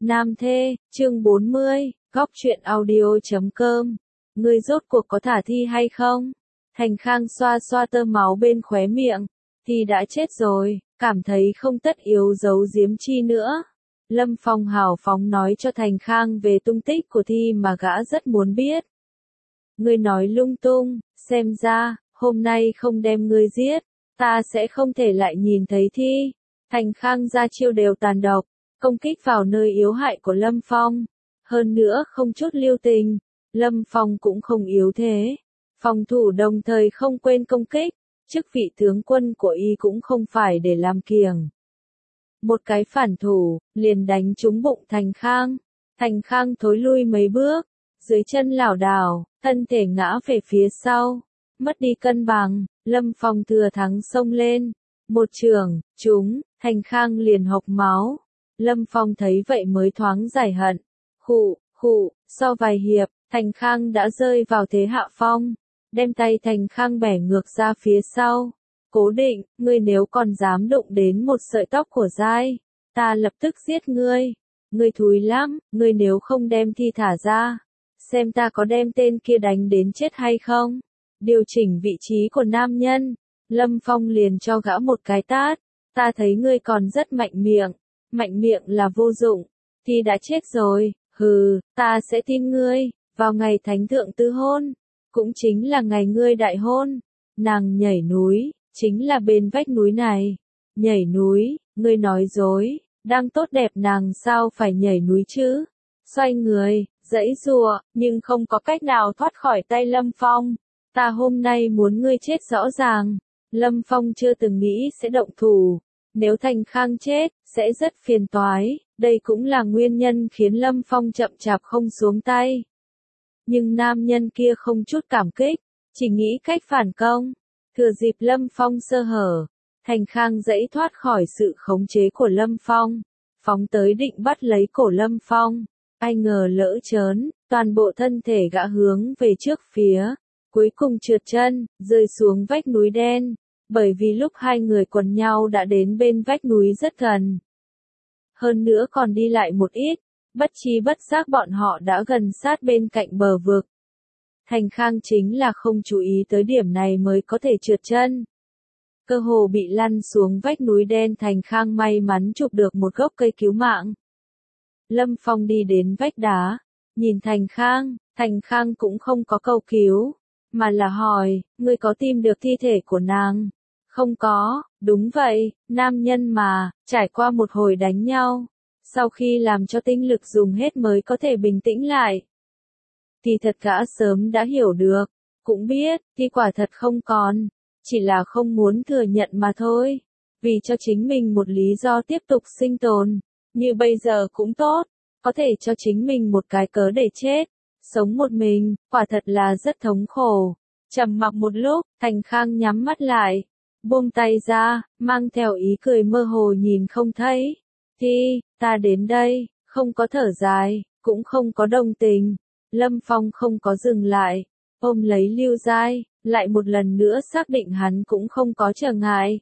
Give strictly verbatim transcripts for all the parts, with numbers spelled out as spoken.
Nam thê, chương bốn mươi, góc truyện audio chấm com. Ngươi rốt cuộc có thả Thi hay không? Thành Khang xoa xoa tơ máu bên khóe miệng. Thi đã chết rồi, cảm thấy không tất yếu giấu giếm chi nữa. Lâm Phong hào phóng nói cho Thành Khang về tung tích của Thi mà gã rất muốn biết. Ngươi nói lung tung, xem ra, hôm nay không đem ngươi giết, ta sẽ không thể lại nhìn thấy Thi. Thành Khang ra chiêu đều tàn độc, công kích vào nơi yếu hại của Lâm Phong. Hơn nữa không chút lưu tình, Lâm Phong cũng không yếu thế. Phòng thủ đồng thời không quên công kích, chức vị tướng quân của y cũng không phải để làm kiềng. Một cái phản thủ, liền đánh trúng bụng Thành Khang. Thành Khang thối lui mấy bước, dưới chân lảo đảo, thân thể ngã về phía sau, mất đi cân bằng. Lâm Phong thừa thắng xông lên, một chưởng trúng, Thành Khang liền hộc máu. Lâm Phong thấy vậy mới thoáng giải hận. Khụ, khụ, sau vài hiệp, Thành Khang đã rơi vào thế hạ phong, đem tay Thành Khang bẻ ngược ra phía sau. Cố Định, ngươi nếu còn dám đụng đến một sợi tóc của Giai, ta lập tức giết ngươi. Ngươi thúi lắm, ngươi nếu không đem Thi thả ra, xem ta có đem tên kia đánh đến chết hay không. Điều chỉnh vị trí của nam nhân, Lâm Phong liền cho gã một cái tát. Ta thấy ngươi còn rất mạnh miệng, mạnh miệng là vô dụng. Thi đã chết rồi, hừ, ta sẽ tin ngươi, vào ngày thánh thượng tư hôn, cũng chính là ngày ngươi đại hôn, nàng nhảy núi, chính là bên vách núi này. Nhảy núi, ngươi nói dối, đang tốt đẹp nàng sao phải nhảy núi chứ? Xoay người, giãy giụa, nhưng không có cách nào thoát khỏi tay Lâm Phong. Ta hôm nay muốn ngươi chết rõ ràng. Lâm Phong chưa từng nghĩ sẽ động thủ. Nếu Thành Khang chết, sẽ rất phiền toái. Đây cũng là nguyên nhân khiến Lâm Phong chậm chạp không xuống tay. Nhưng nam nhân kia không chút cảm kích, chỉ nghĩ cách phản công. Thừa dịp Lâm Phong sơ hở, Thành Khang giãy thoát khỏi sự khống chế của Lâm Phong, phóng tới định bắt lấy cổ Lâm Phong. Ai ngờ lỡ chớn, toàn bộ thân thể gã hướng về trước phía, cuối cùng trượt chân, rơi xuống vách núi đen. Bởi vì lúc hai người quần nhau đã đến bên vách núi rất gần. Hơn nữa còn đi lại một ít, bất chi bất giác bọn họ đã gần sát bên cạnh bờ vực. Thành Khang chính là không chú ý tới điểm này mới có thể trượt chân. Cơ hồ bị lăn xuống vách núi đen. Thành Khang may mắn chụp được một gốc cây cứu mạng. Lâm Phong đi đến vách đá, nhìn Thành Khang, Thành Khang cũng không có cầu cứu, mà là hỏi, ngươi có tìm được thi thể của nàng? Không có, đúng vậy, nam nhân mà, trải qua một hồi đánh nhau, sau khi làm cho tinh lực dùng hết mới có thể bình tĩnh lại. Thì thật gã sớm đã hiểu được, cũng biết, thì quả thật không còn, chỉ là không muốn thừa nhận mà thôi, vì cho chính mình một lý do tiếp tục sinh tồn, như bây giờ cũng tốt, có thể cho chính mình một cái cớ để chết, sống một mình, quả thật là rất thống khổ. Trầm mặc một lúc, Thành Khang nhắm mắt lại, buông tay ra, mang theo ý cười mơ hồ nhìn không thấy. Thi, ta đến đây, không có thở dài, cũng không có đồng tình. Lâm Phong không có dừng lại, ôm lấy Lưu Giai, lại một lần nữa xác định hắn cũng không có trở ngại.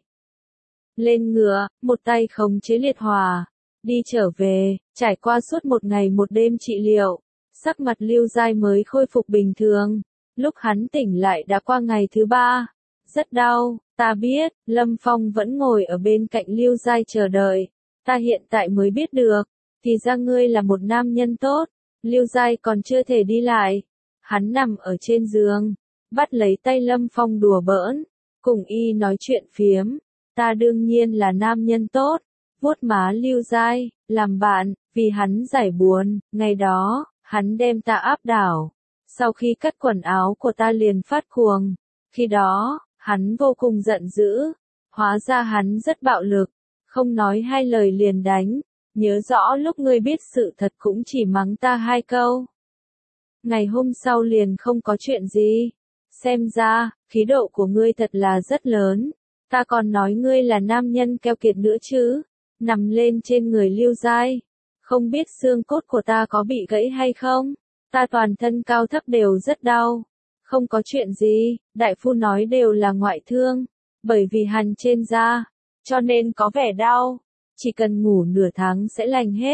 Lên ngựa, một tay khống chế liệt hỏa, đi trở về, trải qua suốt một ngày một đêm trị liệu, sắc mặt Lưu Giai mới khôi phục bình thường. Lúc hắn tỉnh lại đã qua ngày thứ ba, rất đau, ta biết. Lâm Phong vẫn ngồi ở bên cạnh Lưu Giai chờ đợi. Ta hiện tại mới biết được, thì ra ngươi là một nam nhân tốt. Lưu Giai còn chưa thể đi lại, hắn nằm ở trên giường, bắt lấy tay Lâm Phong đùa bỡn, cùng y nói chuyện phiếm. Ta đương nhiên là nam nhân tốt, vuốt má Lưu Giai, làm bạn, vì hắn giải buồn. Ngày đó, hắn đem ta áp đảo, sau khi cắt quần áo của ta liền phát cuồng. Khi đó, hắn vô cùng giận dữ, hóa ra hắn rất bạo lực, không nói hai lời liền đánh. Nhớ rõ lúc ngươi biết sự thật cũng chỉ mắng ta hai câu. Ngày hôm sau liền không có chuyện gì. Xem ra, khí độ của ngươi thật là rất lớn. Ta còn nói ngươi là nam nhân keo kiệt nữa chứ. Nằm lên trên người Lưu Giai, không biết xương cốt của ta có bị gãy hay không? Ta toàn thân cao thấp đều rất đau. Không có chuyện gì, đại phu nói đều là ngoại thương, bởi vì hằn trên da, cho nên có vẻ đau. Chỉ cần ngủ nửa tháng sẽ lành hết.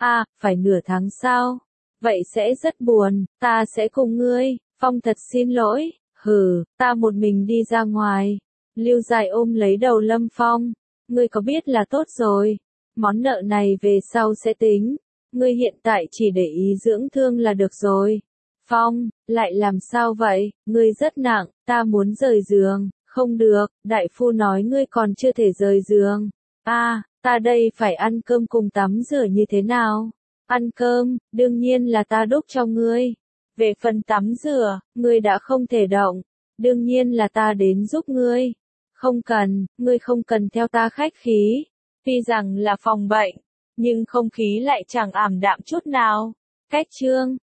À, phải nửa tháng sau. Vậy sẽ rất buồn, ta sẽ cùng ngươi. Phong thật xin lỗi, hừ, ta một mình đi ra ngoài. Lưu Dài ôm lấy đầu Lâm Phong. Ngươi có biết là tốt rồi. Món nợ này về sau sẽ tính. Ngươi hiện tại chỉ để ý dưỡng thương là được rồi. Phong, lại làm sao vậy? Ngươi rất nặng, ta muốn rời giường. Không được, đại phu nói ngươi còn chưa thể rời giường. À, ta đây phải ăn cơm cùng tắm rửa như thế nào? Ăn cơm, đương nhiên là ta đút cho ngươi. Về phần tắm rửa, ngươi đã không thể động. Đương nhiên là ta đến giúp ngươi. Không cần, ngươi không cần theo ta khách khí. Tuy rằng là phòng bệnh, nhưng không khí lại chẳng ảm đạm chút nào. Cách chương